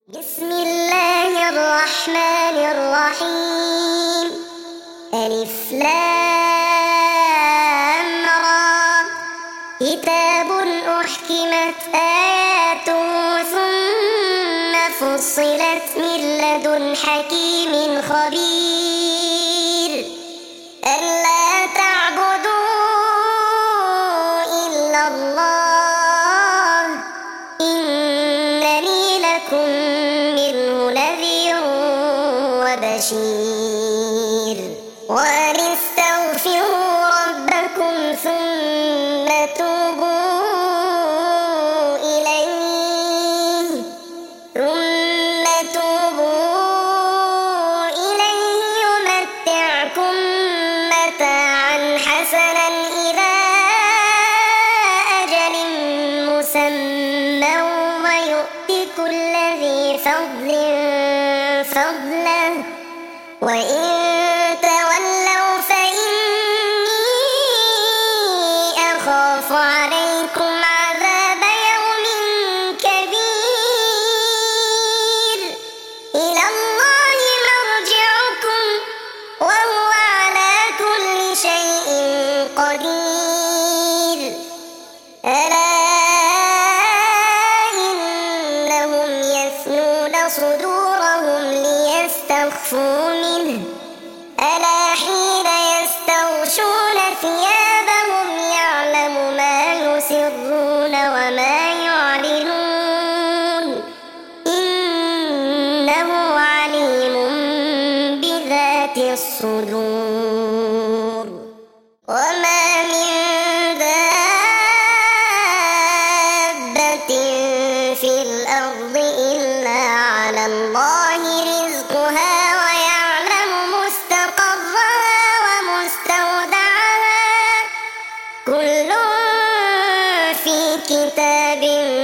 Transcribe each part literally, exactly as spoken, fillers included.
بسم الله الرحمن الرحيم. ألف لام را. كتاب أحكمت آياته ثم فصلت من لدن حكيم خبير. ألا تعبدوا إلا الله إنني لكم منه نذير وبشير. وأن استغفروا ربكم ثم توبوا إليه ثم توبوا إليه يمتعكم متاعا حسنا إلى أجل مسمى ويؤت كل ذي فضل فضله وإن تولوا فإني أخاف عليكم عذاب يوم كبير. إلى الله مرجعكم وهو على كل شيء قدير. ألا إنهم يثنون صدورهم ليستخفوا منه ألا حين يستغشون ثيابهم يعلم ما يسرون وما يعلنون إنه عليم بذات الصدور. وما من دابة في الأرض إلا على الله رزقها ويعلم مستقرها ومستودعها كل في كتاب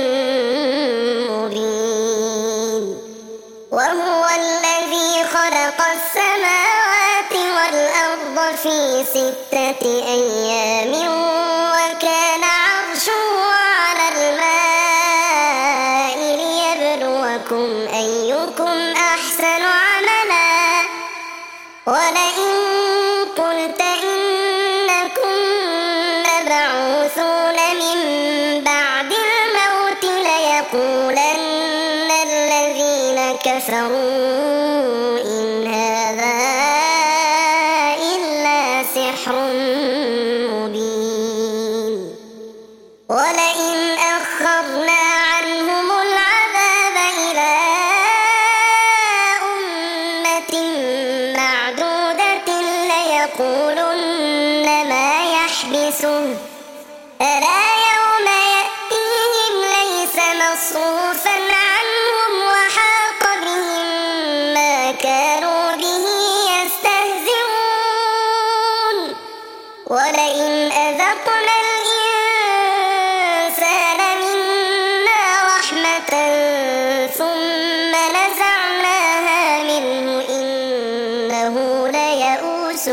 مبين. وهو الذي خلق السماوات والأرض في ستة أيام وكان عرشه على الماء ليبلوكم أيكم أحسن عملا. ولئن قلت إنكم مبعوثون من بعد الموت ليقولن الذين كفروا إن هذا إلا سحر مبين. ولئن أخرنا عنهم العذاب إلى أمة معدودة ليقولن ما يحبسه ألا يوم يأتيهم ليس مصروفا عنهم وحاق بهم ما كانوا به يستهزئون. ولئن أذقنا الإنسان منا رحمة ثم نزعناها منه إنه ليئوس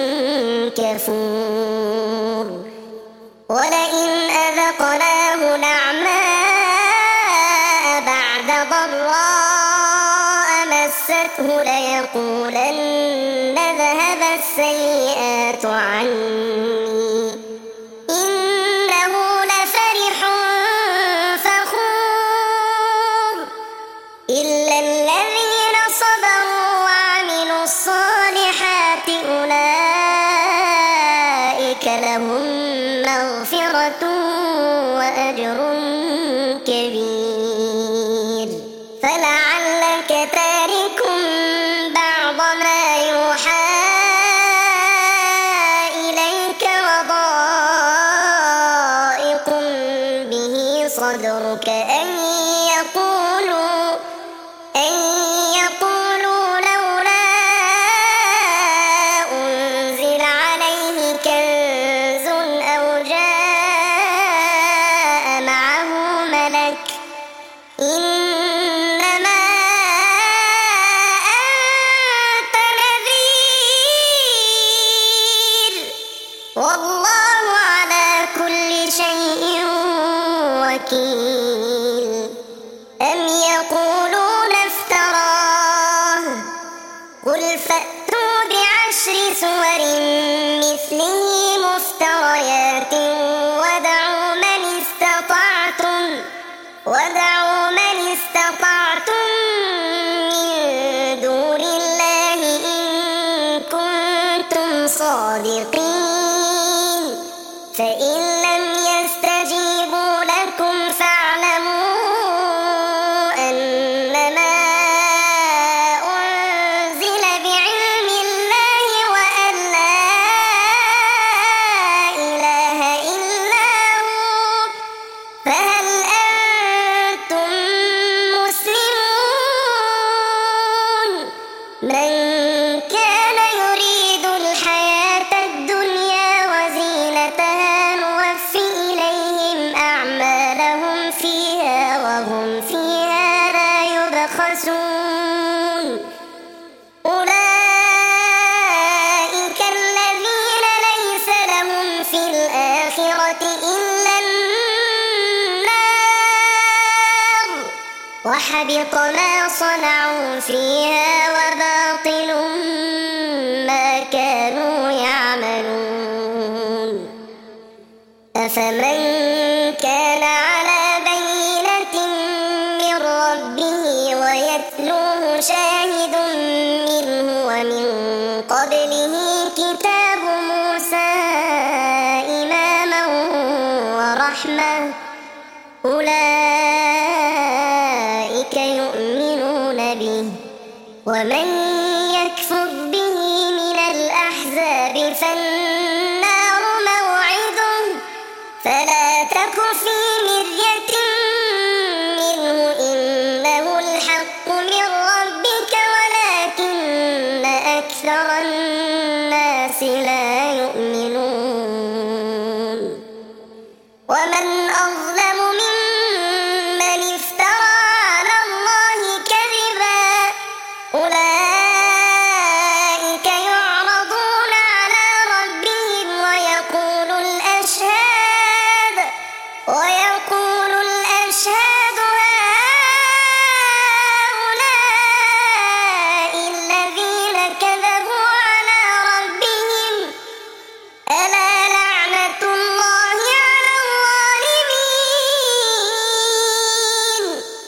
كفور. ولئن أذقناه نعماء بعد ضراء مسته ليقولن ذهب السيئات عني إنه لفرح فخور. إلا الذين صبروا وعملوا الصالحات أولئك لهم مغفرة وأجر كبير. فلعلك تارك بعض ما يوحى إليك وضائق به صدرك أن يقولوا أن يقولوا لولا أنزل عليه كنز أو جاء معه ملك إنما أنت نذير والله على كل شيء وكيل. أم يقولون قل فأتوا بعشر سور مثله مفتريات وادعوا من استطعتم وادعوا من استطعتم من دون الله إن كنتم صادقين فإن لم يستجيبوا لكم فاعلموا أنما أنزل بعلم الله وأن لا إله إلا هو فهل أنتم مسلمون من كان يريد الحياة الدنيا وزينتها نوفي إليهم أعمالهم فيها وهم فيها لا يبخسون أولئك الذين ليس لهم في الآخرة إلا النار وحبط ما صنعوا فيها وباطل ما كانوا يعملون أفمن كان على بينة من ربه ويتلوه شاهد منه ومن قبله كتاب موسى إماما ورحمة أولئك يؤمنون به ومن يكفر به من الأحزاب فالنار موعده فلا تك في مرية منه إنه الحق من ربك ولكن أكثر الناس لا يؤمنون ومن أظلم ممن افترى على الله كذبا أولئك يعرضون على ربهم ويقول الأشهاد ويقول الأشهاد هؤلاء الذين كذبوا على ربهم ألا لعنة الله على الظالمين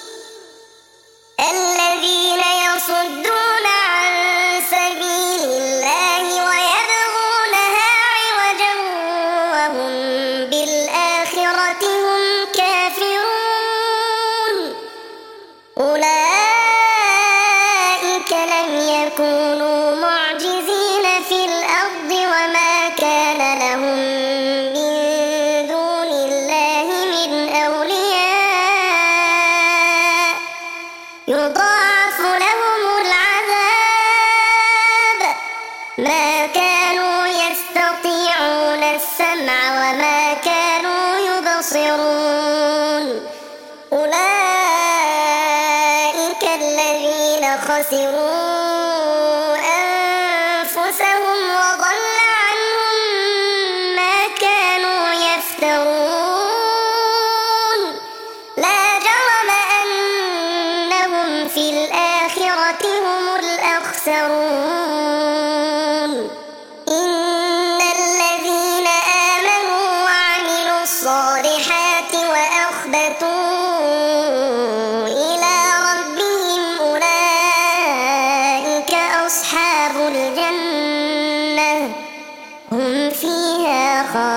الذين يصدون عن سبيل الله ويبغونها عوجا وهم بالآخرة هم كافرون أولئك لم يكونوا معجزين في الأرض وما كان لهم من دون الله من أولياء يضاعف لهم العذاب ما كانوا يستطيعون السمع وما كانوا يبصرون أولئك الذين خسروا أنفسهم وضل عنهم ما كانوا يفترون لا جرم أنهم في الآخرة هم الأخسرون إن الذين آمنوا وعملوا الصالحات وأخبتوا إلى ربهم أولئك أصحاب الجنة هم فيها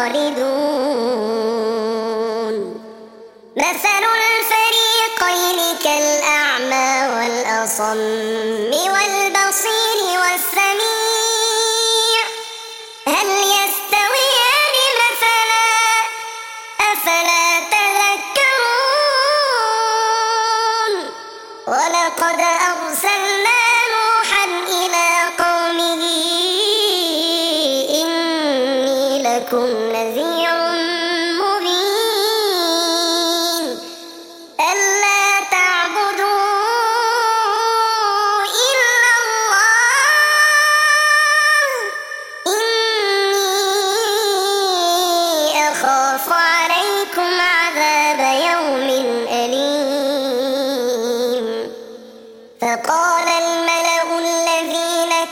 خالدون مثل الفريقين كالأعمى والأصم والبصير والسميع هل يستويان مثلا أفلا تذكرون ولقد أرسلنا نوحا إلى قومه إني لكم نذير مبين ألا تعبدوا إلا الله إني أخاف عليكم عذاب يوم أليم فقال الملأ الذين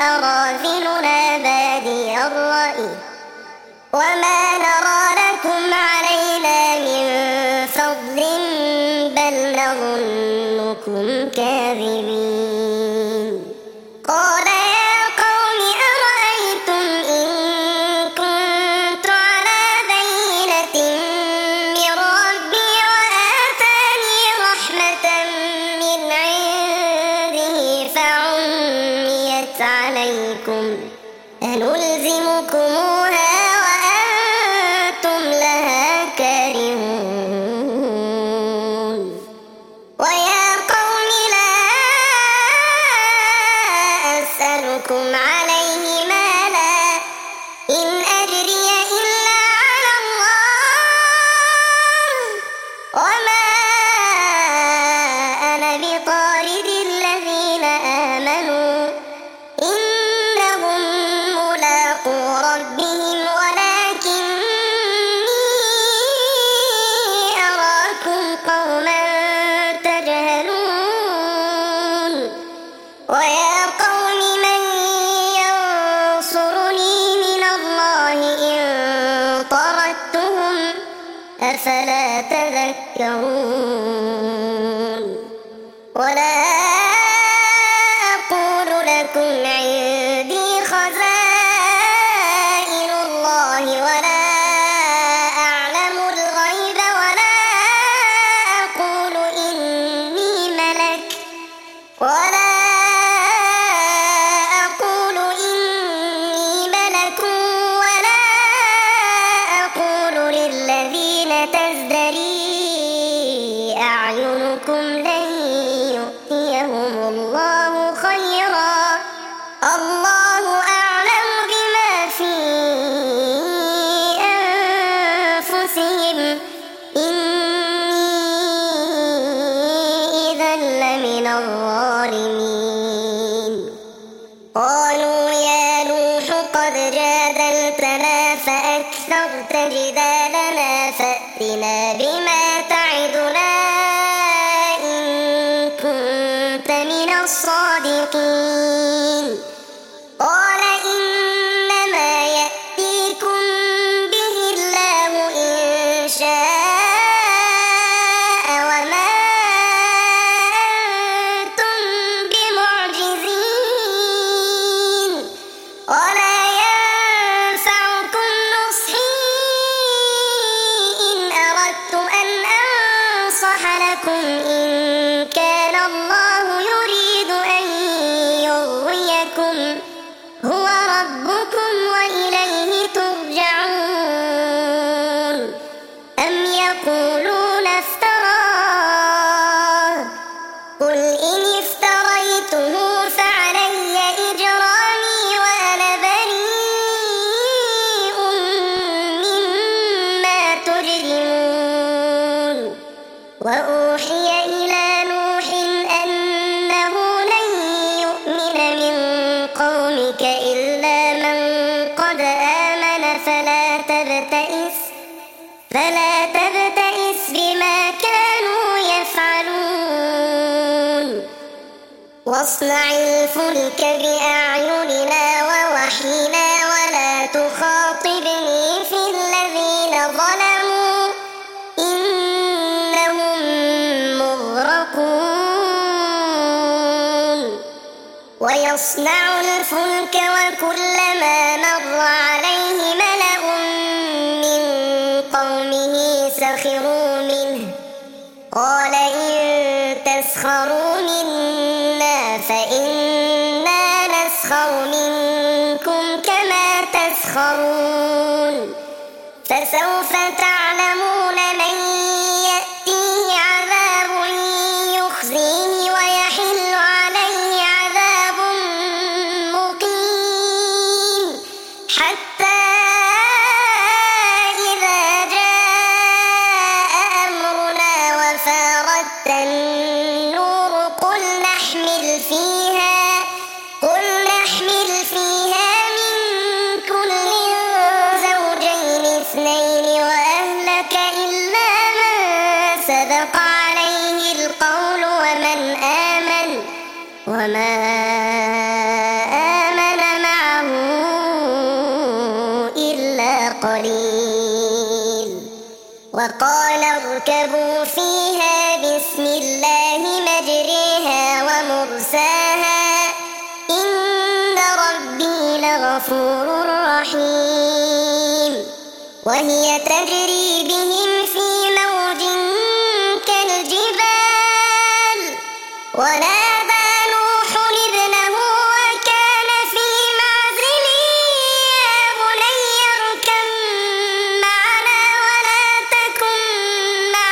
أراذلنا بادي الرأي وما نرى لكم علينا من فضل بل نظنكم كاذبين. قال يا قوم أرأيتم إن كنت على بينة من ربي وآتاني رحمة من عنده فعميت عليكم أنلزمكموها وأنتم لها كارهون. ويا قوم لا أسألكم عليه مالا إن أجري إلا على الله وما أنا بطارد الذين آمنوا إنهم ملاقو ربهم ولكني أراكم قوما تجهلون. ويا قوم من ينصرني من الله إن طردتهم أفلا تذكرون. ولا أقول لكم عندي خزائن الله ولا أعلم الغيب ولا أقول إني ملك ولا أقول إني ملك ولا أقول للذين تزدري أعينكم لن يؤتيهم الله خيرا الله أعلم بما في أنفسهم إني إذا لمن الظالمين. قالوا يا نوح قد جادلتنا فأكثرت جدالنا فأتنا بما تعدنا إن كنت من الصادقين. قال إنما يأتيكم به الله إن شاء وما أنتم بمعجزين ولا ينفعكم نصحي إن أردت أن أنصح لكم إن كان الله يريد أن يغويكم هو ربكم وإليه ترجعون. أم يقولون افتراه قل إن افتريته فعلي إجرامي وأنا بريء مما تجرمون. وأوحي إلى نوح أنه لن يؤمن من قومك إلا من قد آمن فلا تبتئس فلا تبتئس بما كانوا يفعلون. واصنع الفلك بأعيننا ووحينا ولا تخاطبني في الذين ظلموا إنهم مغرقون. ويصنع الفلك وكلما مر عليه ملأ من قومه سخروا منه قال إن تسخروا منا فإنا نسخر منكم كما تسخرون. فسوف تعلمون من يأتيه عذاب يخزيه ويحل عليه عذاب مقيم حتى إذا جاء أمرنا وفارت النور قل نحمل فيها قل نحمل فيها من كل زوجين اثنين وأهلك إلا من سبق عليه القول ومن آمن وما آمن قليل. وقال اركبوا فيها بسم الله مجريها ومرساها إن ربي لغفور رحيم. وهي تجري بهم في موج كالجبال ونادى نوح ابنه وكان في معزل يا بني اركب معنا ولا تكن مع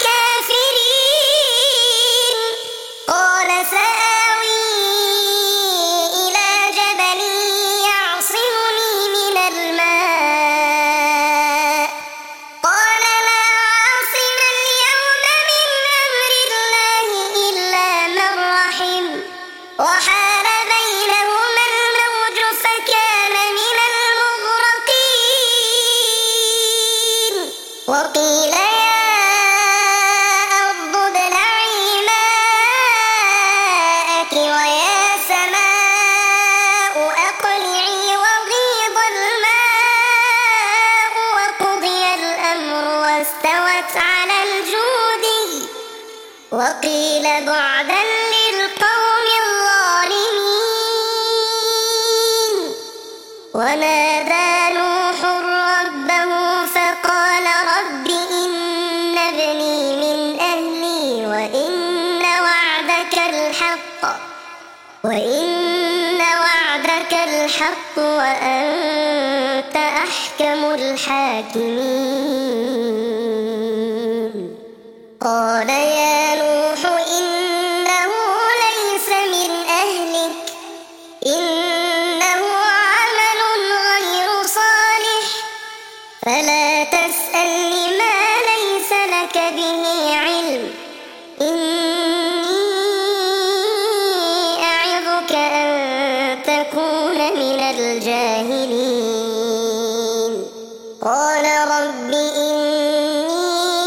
الكافرين. قال سآوي إلى جبل يعصمني من الماء قال لا عاصم اليوم من أمر الله إلا من رحم وحال بينهما الموج فكان من المغرقين. وقيل يا أرض ابلعي ماءك ويا سماء أقلعي وغيض الماء وقضي الأمر واستوت على الجود وقيل بعدا للقوم الظالمين. ونادى نوح ربه فقال رب إن ابني من أهلي وإن وعدك الحق وإن وعدك الحق وأنت أحكم الحاكمين. قال يا نوح إنه ليس من أهلك إنه عمل غير صالح فلا تسألني ما ليس لك به علم إني أعظك أن تكون من الجاهلين. قال رب إني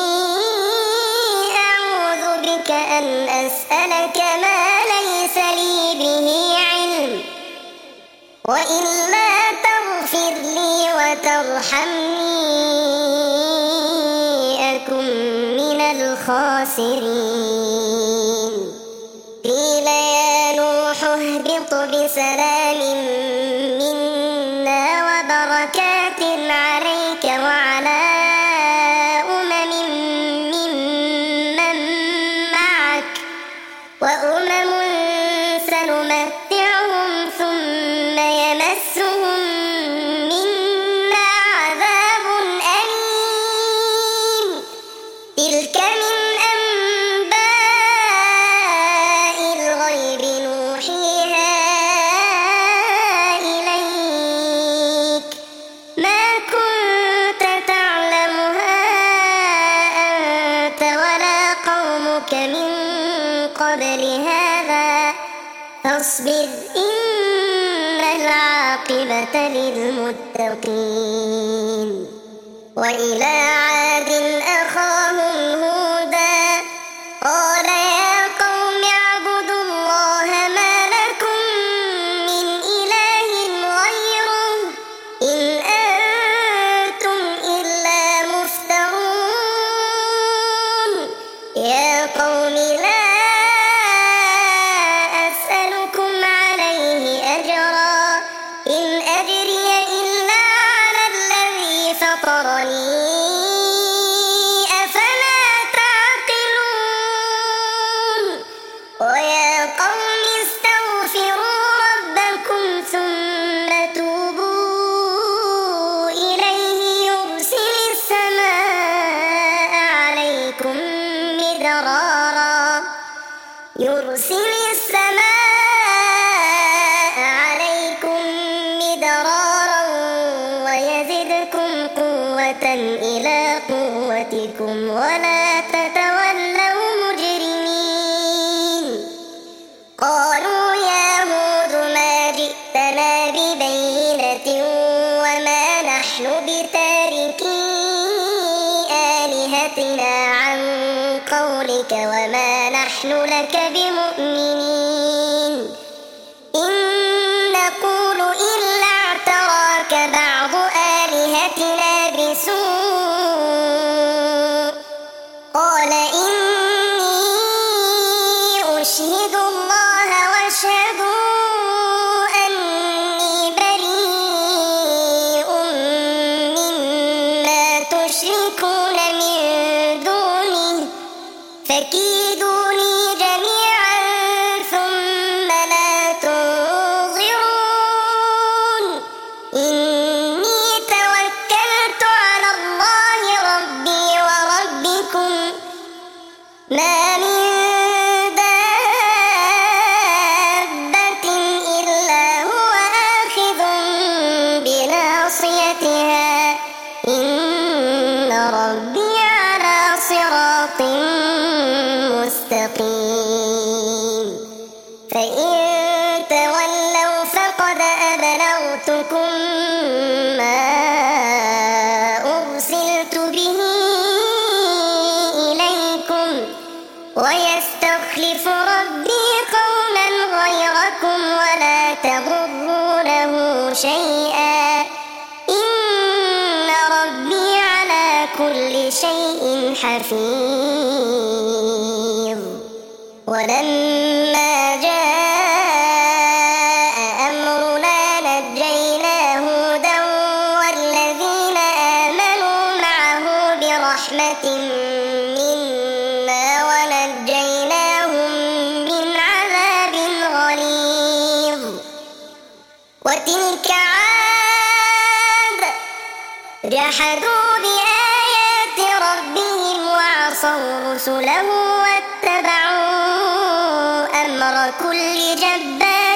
أعوذ بك أن أسألك ما ليس لي به علم وإلا تغفر لي وترحمني أكن من الخاسرين. قيل يا نوح اهبط بسلام منا وبركات عليك وعلى أمم ممن معك وأمم سنمتعهم ثم يمسهم منا عذاب أليم. تلك من أنباء الغيب نوحيها إليك ما كنت تعلمها أنت ولا قومك من قبل هذا فاصبر إن العاقبة للمتقين. وإلى عاد أخاهم هودا قال يا قوم اعبدوا الله ما لكم من إله غيره إن أنتم إلا مفترون. يا قوم لا أسألكم عليه أجرا إن أجري إلا على الذي فطرني أفلا تعقلون. ويا قوم استغفروا ربكم ثم توبوا إليه يرسل السماء عليكم مدرارا يرسل السماء عليكم مدرارا ويزدكم قوة إلى قوتكم ولا تتولوا مجرمين. قالوا يا هود ما جئتنا ببينة وما نحن بتاركي آلهتنا عن قولك وما نحن لك بمؤمنين إن نقول إلا اعتراك بعض آلهتنا أبلغتكم ما أرسلت به إليكم ويستخلف ربي قوما غيركم ولا تضرونه شيئا إن ربي على كل شيء حفيظ. ولما جاء أمرنا نجينا هودا والذين آمنوا معه برحمة منا ونجيناهم من عذاب غليظ. وتلك عاد جحدوا بآيات ربهم وعصوا رسله واتبعوا أمر كل جبار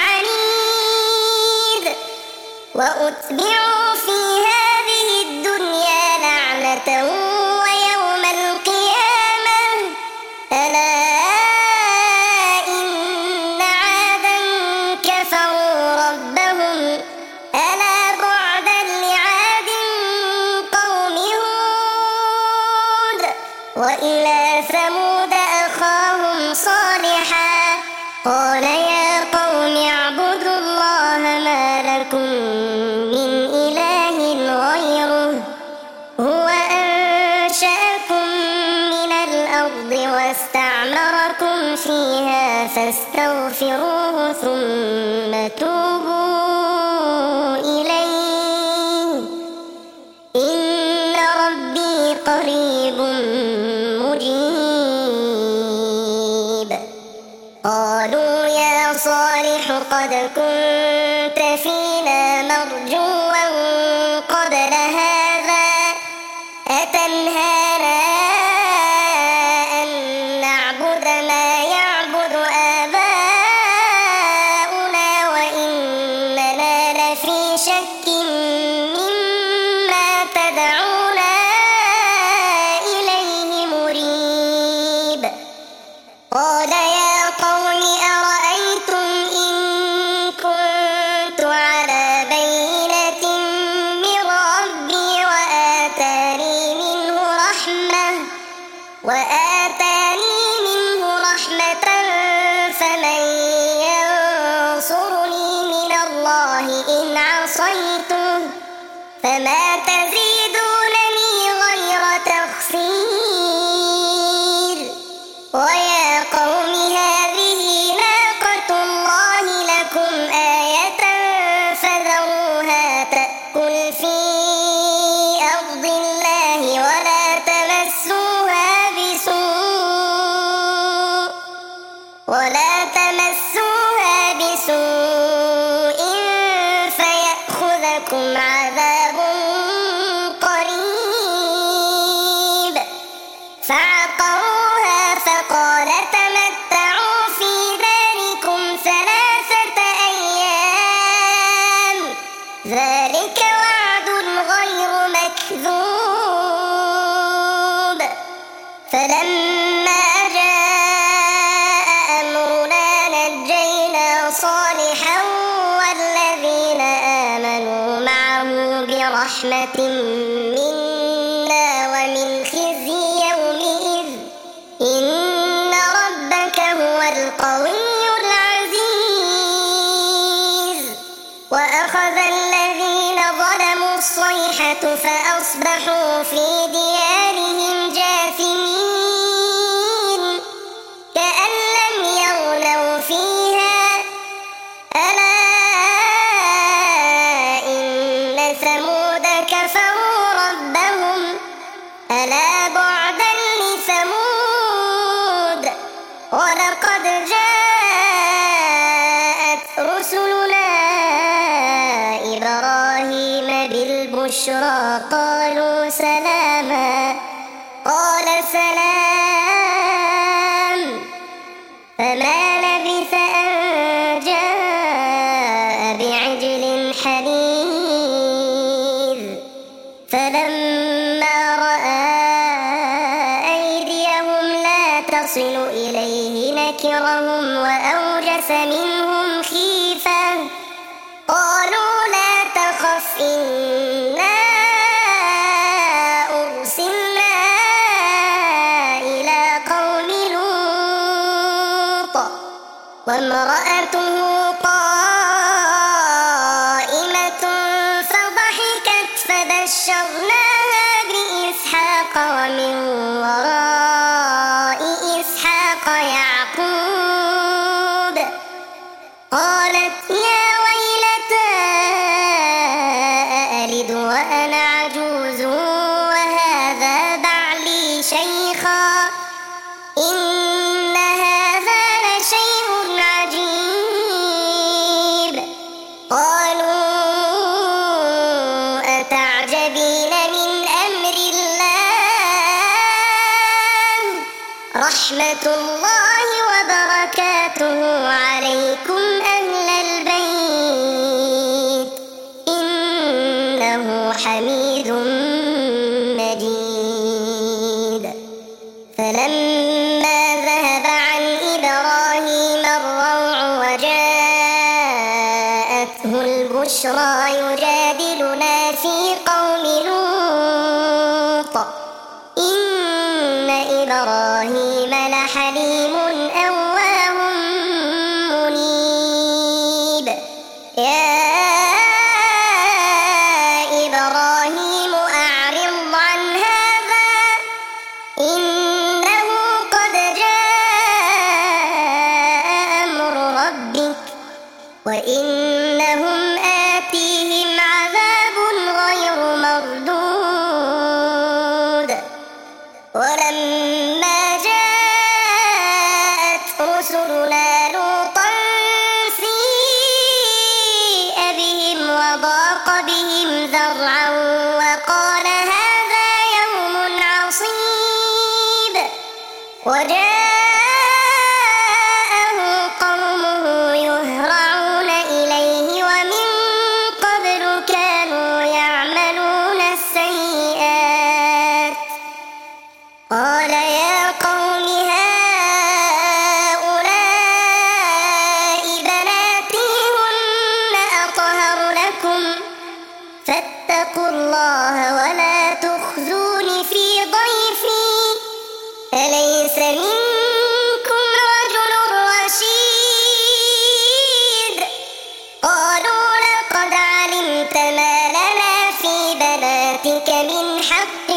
عنيد. وأتبعوا في هذه الدنيا لعنة ويوم القيامة ألا إن عادا كفروا ربهم ألا بعدا لعاد قوم هود. وإلى ثمود أخاهم صالحا قال يا قوم اعبدوا الله ما لكم من إله غيره هو أنشأكم من الأرض واستعمركم فيها فاستغفروه ثم توبوا إليه إن ربي قريب مجيب. قالوا يا صالح قد كنت فينا مرجوا قبل هذا أتنهانا أن نعبد ما يعبد آباؤنا وإننا لفي شك مما تدعونا إليه مريب. قال يا قوم أرأيتم إن كنت على بينة من ربي وآتاني منه رحمة وآتاني منه رحمة فمن ينصرني من الله إن عصيته فما تزيدونني غير تخسير. ويا قوم هذه ناقة الله لكم آية فذروها تأكل في أرض الله ولا تمسوها بسوء ولا تمسوها بسوء فيأخذكم عذاب قريب. فعقروها فقال تمتعوا في داركم ثلاثة أيام ذلك وعد غير مكذوب. فلما جاء أمرنا نجينا صالحا والذين آمنوا معه برحمة منا ومن خزي يومئذ إن ربك هو القوي العزيز. وأخذ الذين ظلموا الصيحة فأصبحوا في ديارهم جاثمين كأن لم يغنوا فيها ألا إن ثمود كفروا ربهم ألا بعدا لثمود. ولقد جاءت رسلنا إبراهيم بالبشرى قالوا سلاما قال سلام فما لبث أن جاء بعجل حنيذ. فلما رأى أيديهم لا تصل إليه نكرهم وأوجس منهم خيفة قالوا لا فبشرناها بإسحاق ومن وراء إسحاق يعقوب قالت يا ويلتى أألد وأنا عجوز وهذا بعلي شيخا إن هذا لشيء عجيب قالوا أتعجبين من أمر الله رحمة الله وبركاته عليكم أهل البيت إنه حميد مجيد فلما ذهب عن إبراهيم الروع وجاءته البشرى يجادلنا في قوم لوط إن إبراهيم لحليم أواه منيب يا إبراهيم أعرض عن هذا إنه قد جاء أمر ربك وإنهم آتيهم عذاب غير مردود ولما جاءت رسلنا لوطا سيء بهم وضاق بهم ذرعا وقال هذا يوم عصيب وجاءه قومه يهرعون إليه ومن قبل كانوا يعملون السيئات قال يا قوم هؤلاء بناتي هن أطهر لكم فاتقوا الله ولا تخزون في ضيفي أليس منكم رجل رشيد قالوا لقد علمت ما لنا في بناتك من حق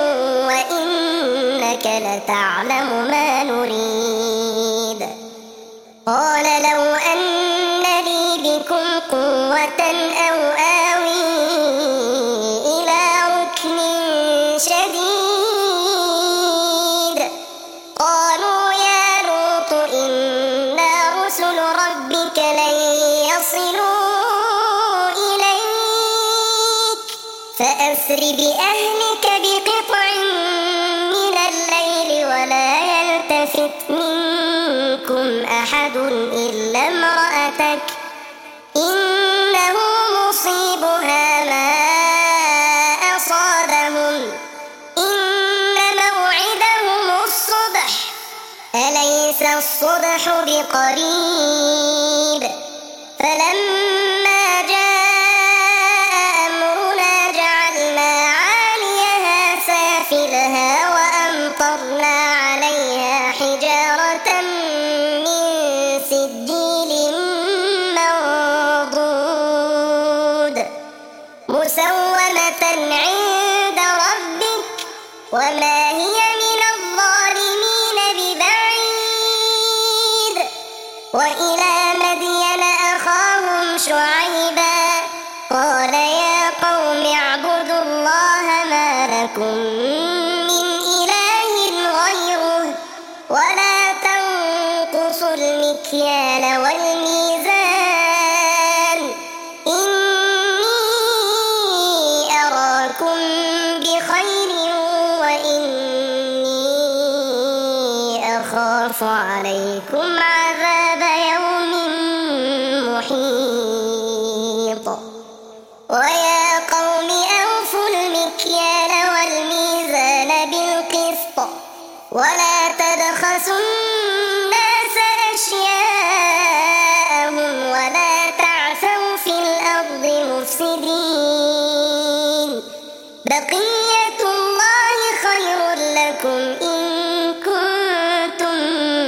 وإنك لتعلم ما نريد قال لو أن لي بكم قوة أو آوي إلى ركن شديد قالوا يا لوط إنا رسل ربك لن يصلوا إليك فأسر بأهلك بقطع من الليل ولا يلتفت منكم أحد إلا امرأتك إنه مصيبها ما أصابهم إن موعدهم الصبح أليس الصبح بقريب فلما جاء أمرنا جعلنا عاليها سافلها وأمطرنا عليها حجارة من سجيل منضود مسومة عند ربك وما هي من الظالمين ببعيد وإلى مدين أخاهم شعيبا قال يا قوم اعبدوا الله ما لكم من إله غيره ولا تنقصوا المكيال والميزان إني أراكم بخير وإني أخاف عليكم عذاب يوم محيط ويا قوم أوفوا المكيال والميزان بالقسط ولا تبخسوا الناس أشياءهم ولا تعثوا في الأرض مفسدين بقية الله خير لكم إن كنتم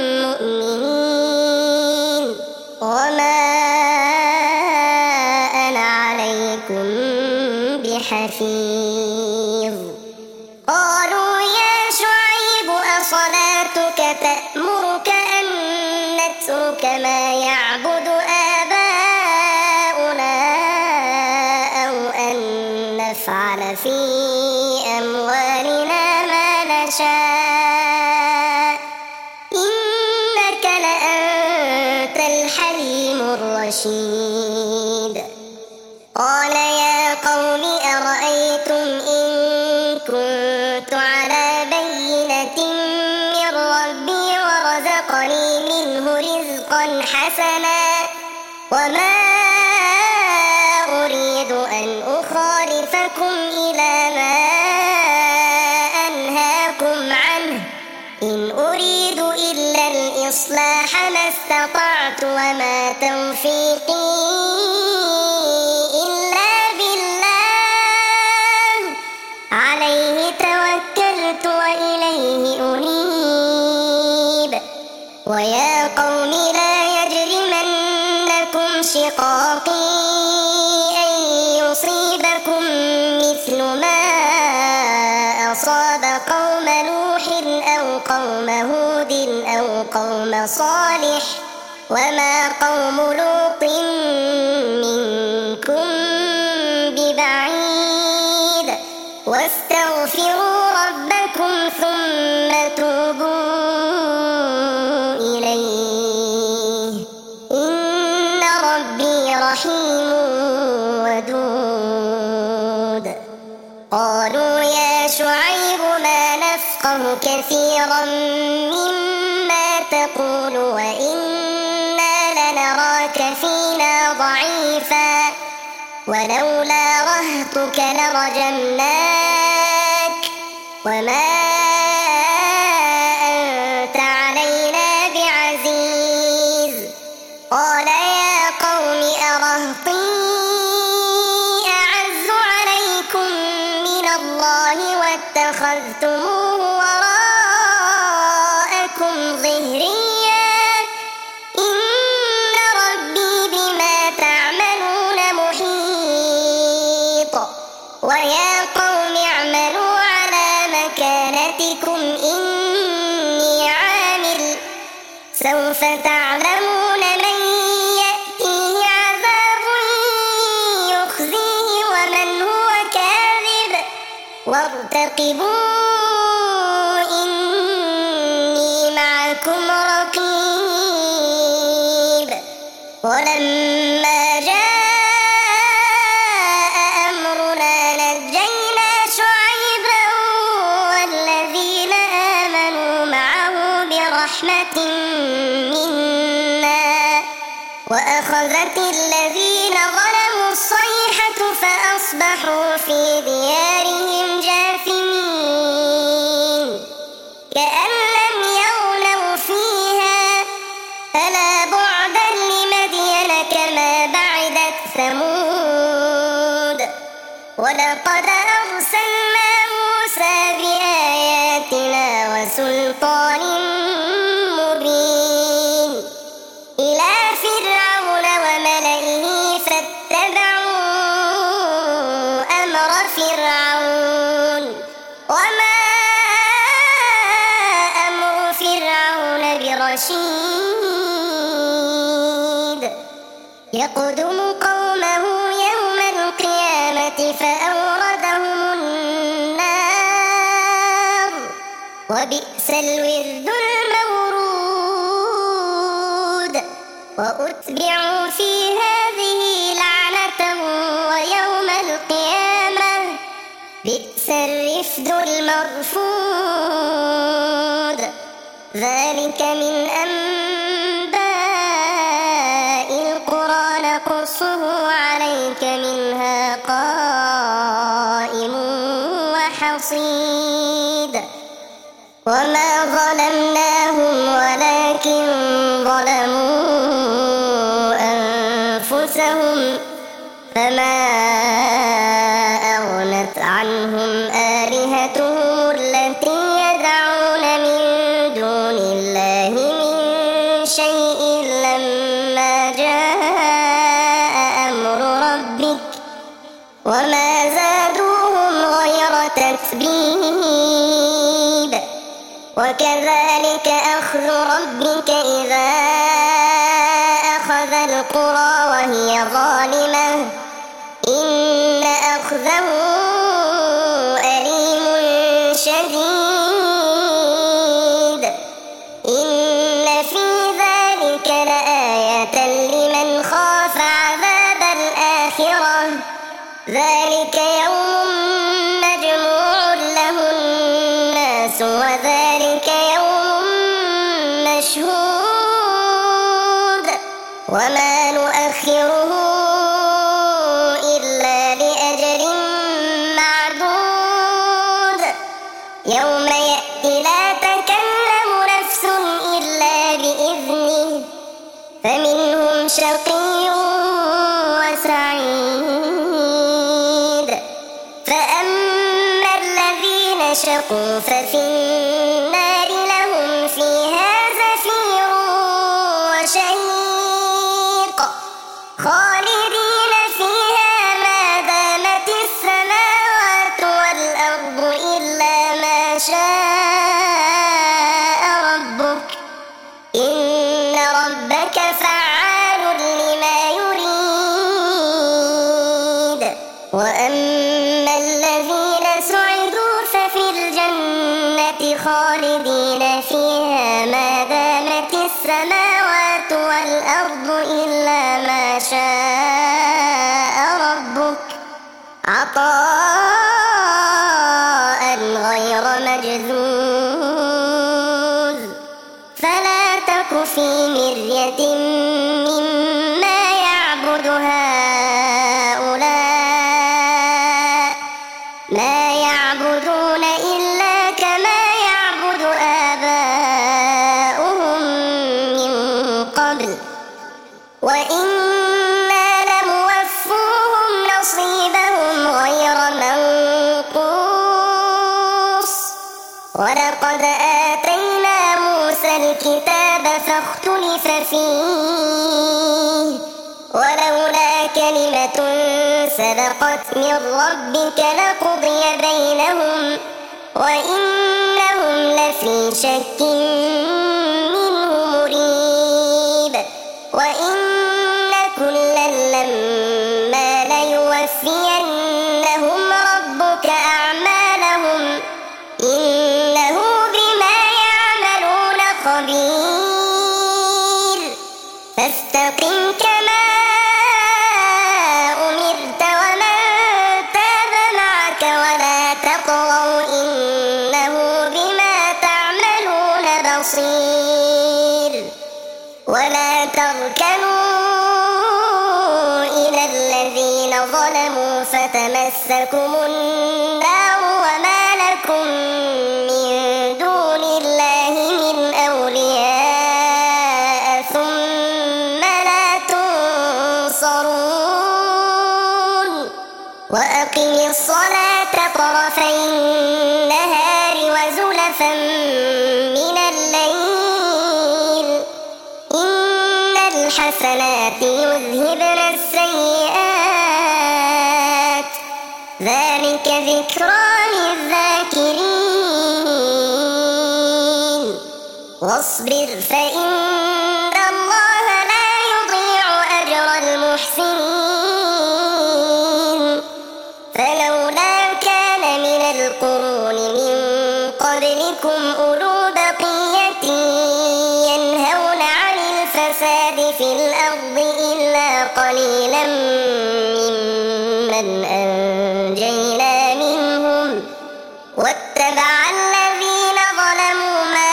مؤمنين وما أنا عليكم حفيظ قالوا يا شعيب أصلاتك تأمرك أن نترك ما يعبد آباؤنا أو أن نفعل في أموالنا ما نشاء إنك لأنت الحليم الرشيد قال يا قوم أرأيتم إن كنت على بينة من ربي ورزقني منه رزقا حسنا وما أريد أن أخالفكم إلى ما أنهاكم عنه إن أريد إلا الإصلاح ما استطعت وما توفيقي إلا بالله عليه توكلت وإليه أنيب ويا قوم لا يجرمنكم شقاقي أن يصيبكم مثل ما أصاب قوم نوح أو قوم هود أو قوم صالح وما قوم لوط منكم ببعيد واستغفروا ربكم ثم توبوا إليه إن ربي رحيم ودود قالوا يا شعيب ما نفقه كثيرا مما تقول وإنا لنراك فينا ضعيفا ولولا رهطك لرجمناك وما أنت علينا بعزيز قال يا قوم أرهطي أعز عليكم من الله واتخذتموه وراءكم ظهريا إن ربي بما تعملون محيط ويا قوم اعملوا على مكانتكم إني عامل سوف تعلمون من يأتيه عذاب يخزيه ومن هو كاذب وارتقبوا إني معكم رقيب ولما جاء أمرنا نجينا شعيبا والذين آمنوا معه برحمة منا وأخذت الذين ظلموا الصيحة فأصبحوا في ديارهم جاثمين كأن لم يغنوا فيها ألا بعدا لمدين كما بعدت ثمود ولقد أرسلنا موسى بآياتنا وسلطان مبين إلى فرعون وملئه فاتبعوا أمر فرعون وما أمر فرعون برشيد يقدم قومه يوم القيامة فأوردهم النار وبئس الورد المورود وأتبعوا في هذه لعنة ويوم القيامة بئس الرفد المرفود ذلك من أنباء القرى نقصه عليك منها قائم وحصيد وما ظلمناهم ولكن ظلموا أنفسهم فما أغنت عنهم آلهتهم التي يدعون من دون الله من شيء لما جاء أمر ربك وما زادوهم غير تتبيب وكذلك أخذ ربك إذا أخذ القرى وهي ظالمة إن أخذه أليم شديد إن في ذلك لآية لمن خاف عذاب الآخرة ذلك يوم مجموع له الناس وذلك يوم مشهود وما نؤخره إلا لأجل معدود يوم يأتي لا تكلم نفس إلا بإذنه فمنهم شقي وسعيد فأما الذين شقوا ففي النار لهم فيها زفير وشهيق خالدين فيها ما دامت السماوات والأرض إلا ما شاء ربك إن ربك فعال لما يريد وأما الذين سعدوا ففي الجنة خالدين فيها ما دامت السماوات والأرض إلا ما شاء ربك عطاء غير مجذوذ فلا تك في مرية مما يعبد هؤلاء ما يعبدون إلا كما يعبد آباؤهم من قبل وإنا لموفوهم نصيبهم غير منقوص ولقد آتينا موسى الكتاب فاختلف فيه ولولا كلمة سبقت من ربك لقضي بينهم وإنهم لفي شك منه مريب وإن كلا لما ليوفينهم ربك أعمالهم إنه بما يعملون خبير فاستقم كما أمرت ومن تاب معك ولا تطغوا إنه بما تعملون بصير ولا تركنوا إلى الذين ظلموا فتمسكم النار وما لكم من دون الله من أولياء ثم لا تنصرون وأقم الصلاة طرفي النهار وزلفا من الليل إن الحسنات يذهبن السيئات ذلك ذكرى للذاكرين واصبر فإن الله لا يضيع أجر المحسنين فلولا كان من القرون من قبلكم أولو بقية ينهون عن الفساد في الأرض إلا قليلا ممن أنجينا منهم واتبع الذين ظلموا ما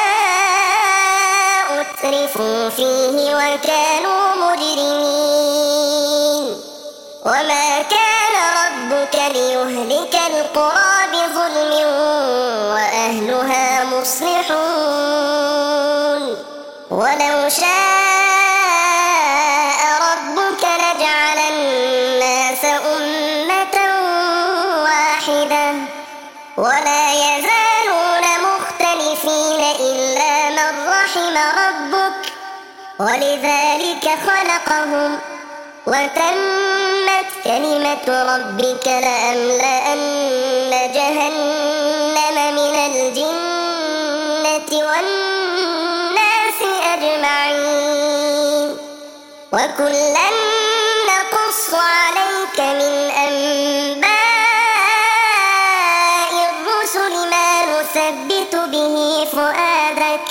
أترفوا فيه وكانوا مجرمين وما كان ربك ليهلك القرى بظلم وأهلها مصلحون ولو شاء ربك لجعل الناس أمة واحدة ولا يزالون مختلفين إلا من رحم ربك ولذلك خلقهم وتمت كلمة ربك لأملأن جهنم من الجنة والناس أجمعين وكلا نقص عليك من أنباء الرسل ما نثبت به فؤادك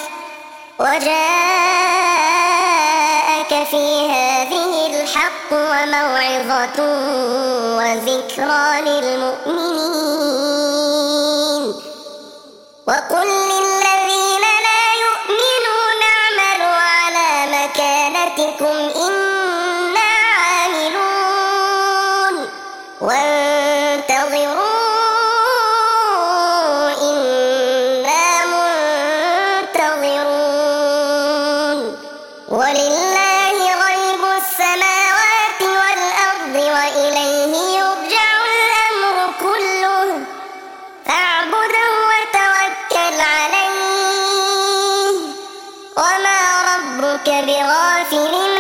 وجاءك في هذه الحق وموعظة وذكرى للمؤمنين وقل للذين لا يؤمنون اعملوا على مكانتكم إنا عاملون وانتظروا إنا منتظرون ولله غيب السماوات والأرض وإليه يرجع الأمر كله فاعبده وتوكل عليه وما ربك بغافل